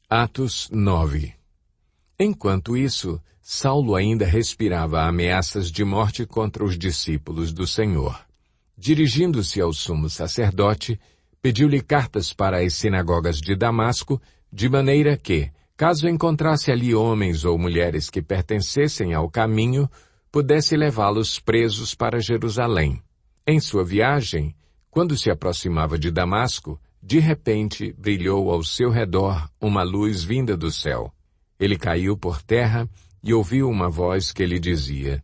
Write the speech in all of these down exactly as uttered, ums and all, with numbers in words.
Atos nove. Enquanto isso, Saulo ainda respirava ameaças de morte contra os discípulos do Senhor. Dirigindo-se ao sumo sacerdote, pediu-lhe cartas para as sinagogas de Damasco, de maneira que, caso encontrasse ali homens ou mulheres que pertencessem ao caminho, pudesse levá-los presos para Jerusalém. Em sua viagem, quando se aproximava de Damasco, de repente brilhou ao seu redor uma luz vinda do céu. Ele caiu por terra e ouviu uma voz que lhe dizia: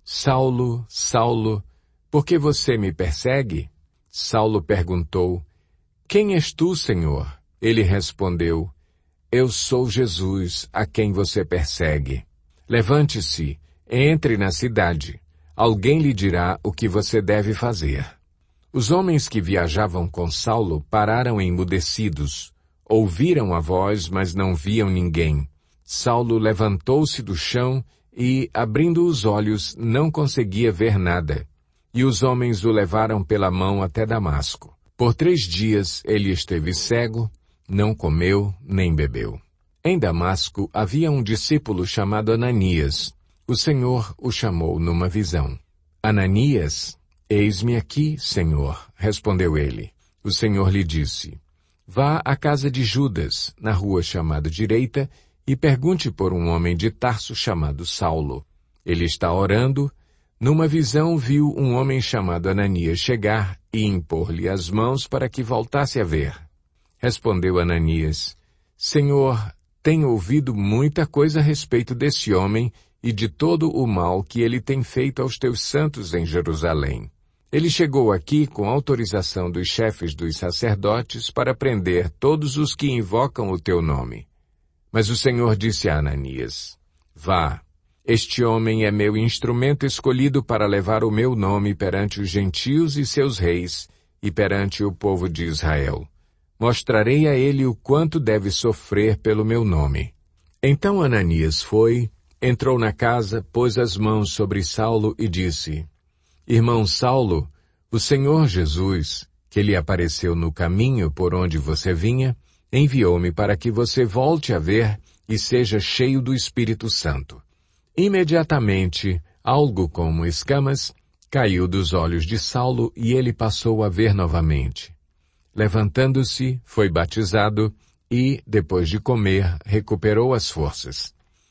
Saulo, Saulo, por que você me persegue? Saulo perguntou: Quem és tu, Senhor? Ele respondeu: Eu sou Jesus, a quem você persegue. Levante-se, entre na cidade. Alguém lhe dirá o que você deve fazer. Os homens que viajavam com Saulo pararam emudecidos. Ouviram a voz, mas não viam ninguém. Saulo levantou-se do chão e, abrindo os olhos, não conseguia ver nada. E os homens o levaram pela mão até Damasco. Por três dias ele esteve cego, não comeu nem bebeu. Em Damasco havia um discípulo chamado Ananias. O Senhor o chamou numa visão. Ananias, eis-me aqui, Senhor, respondeu ele. O Senhor lhe disse: Vá à casa de Judas, na rua chamada Direita, e pergunte por um homem de Tarso chamado Saulo. Ele está orando. Numa visão viu um homem chamado Ananias chegar e impor-lhe as mãos para que voltasse a ver. Respondeu Ananias: Senhor, tenho ouvido muita coisa a respeito desse homem e de todo o mal que ele tem feito aos teus santos em Jerusalém. Ele chegou aqui com autorização dos chefes dos sacerdotes para prender todos os que invocam o teu nome. Mas o Senhor disse a Ananias: Vá, este homem é meu instrumento escolhido para levar o meu nome perante os gentios e seus reis e perante o povo de Israel. Mostrarei a ele o quanto deve sofrer pelo meu nome. Então Ananias foi, entrou na casa, pôs as mãos sobre Saulo e disse: Irmão Saulo, o Senhor Jesus, que lhe apareceu no caminho por onde você vinha, enviou-me para que você volte a ver e seja cheio do Espírito Santo. Imediatamente, algo como escamas caiu dos olhos de Saulo e ele passou a ver novamente. Levantando-se, foi batizado e, depois de comer, recuperou as forças.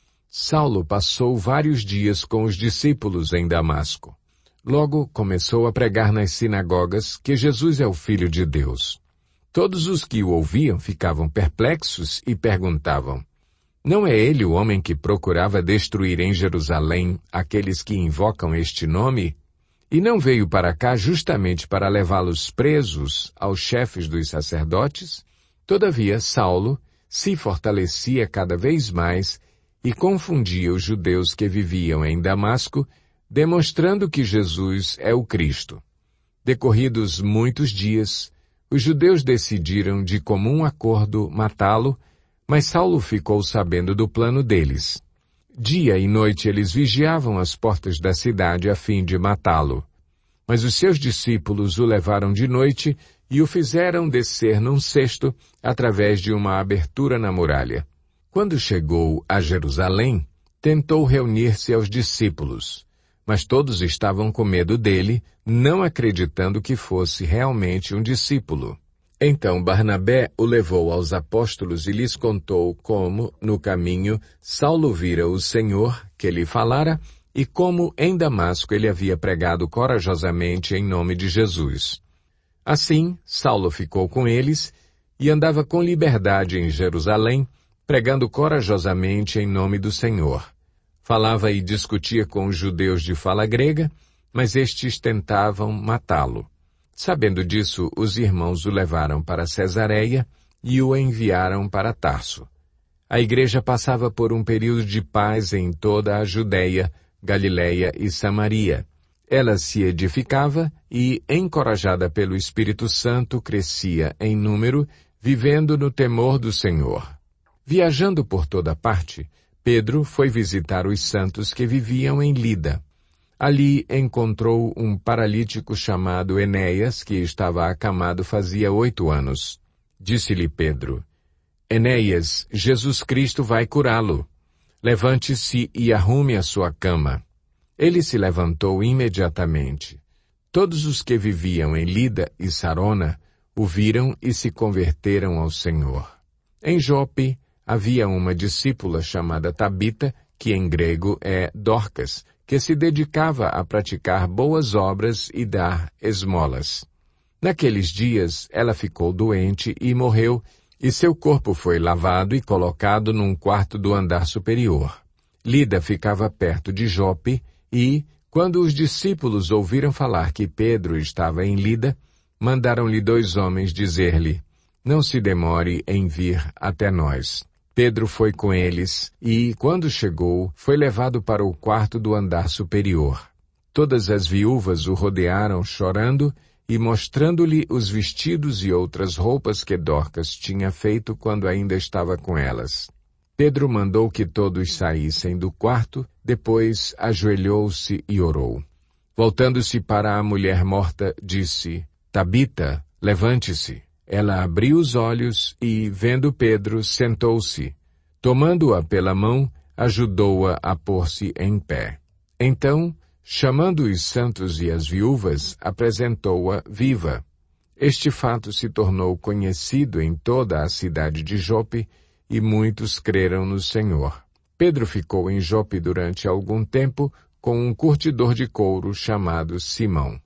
Saulo passou vários dias com os discípulos em Damasco. Logo começou a pregar nas sinagogas que Jesus é o Filho de Deus. Todos os que o ouviam ficavam perplexos e perguntavam: Não é ele o homem que procurava destruir em Jerusalém aqueles que invocam este nome? E não veio para cá justamente para levá-los presos aos chefes dos sacerdotes? Todavia, Saulo se fortalecia cada vez mais e confundia os judeus que viviam em Damasco, demonstrando que Jesus é o Cristo. Decorridos muitos dias, os judeus decidiram de comum acordo matá-lo, mas Saulo ficou sabendo do plano deles. Dia e noite eles vigiavam as portas da cidade a fim de matá-lo. Mas os seus discípulos o levaram de noite e o fizeram descer num cesto através de uma abertura na muralha. Quando chegou a Jerusalém, tentou reunir-se aos discípulos, mas todos estavam com medo dele, não acreditando que fosse realmente um discípulo. Então Barnabé o levou aos apóstolos e lhes contou como, no caminho, Saulo vira o Senhor, que lhe falara, e como em Damasco ele havia pregado corajosamente em nome de Jesus. Assim, Saulo ficou com eles e andava com liberdade em Jerusalém, pregando corajosamente em nome do Senhor. Falava e discutia com os judeus de fala grega, mas estes tentavam matá-lo. Sabendo disso, os irmãos o levaram para Cesareia e o enviaram para Tarso. A igreja passava por um período de paz em toda a Judeia, Galileia e Samaria. Ela se edificava e, encorajada pelo Espírito Santo, crescia em número, vivendo no temor do Senhor. Viajando por toda parte, Pedro foi visitar os santos que viviam em Lida. Ali encontrou um paralítico chamado Enéas, que estava acamado fazia oito anos. Disse-lhe Pedro: Enéias, Jesus Cristo vai curá-lo. Levante-se e arrume a sua cama. Ele se levantou imediatamente. Todos os que viviam em Lida e Sarona o viram e se converteram ao Senhor. Em Jope havia uma discípula chamada Tabita, que em grego é Dorcas, que se dedicava a praticar boas obras e dar esmolas. Naqueles dias ela ficou doente e morreu, e seu corpo foi lavado e colocado num quarto do andar superior. Lida ficava perto de Jope e, quando os discípulos ouviram falar que Pedro estava em Lida, mandaram-lhe dois homens dizer-lhe: não se demore em vir até nós. Pedro foi com eles e, quando chegou, foi levado para o quarto do andar superior. Todas as viúvas o rodearam chorando e mostrando-lhe os vestidos e outras roupas que Dorcas tinha feito quando ainda estava com elas. Pedro mandou que todos saíssem do quarto, depois ajoelhou-se e orou. Voltando-se para a mulher morta, disse: Tabita, levante-se. Ela abriu os olhos e, vendo Pedro, sentou-se. Tomando-a pela mão, ajudou-a a pôr-se em pé. Então, chamando os santos e as viúvas, apresentou-a viva. Este fato se tornou conhecido em toda a cidade de Jope, e muitos creram no Senhor. Pedro ficou em Jope durante algum tempo com um curtidor de couro chamado Simão.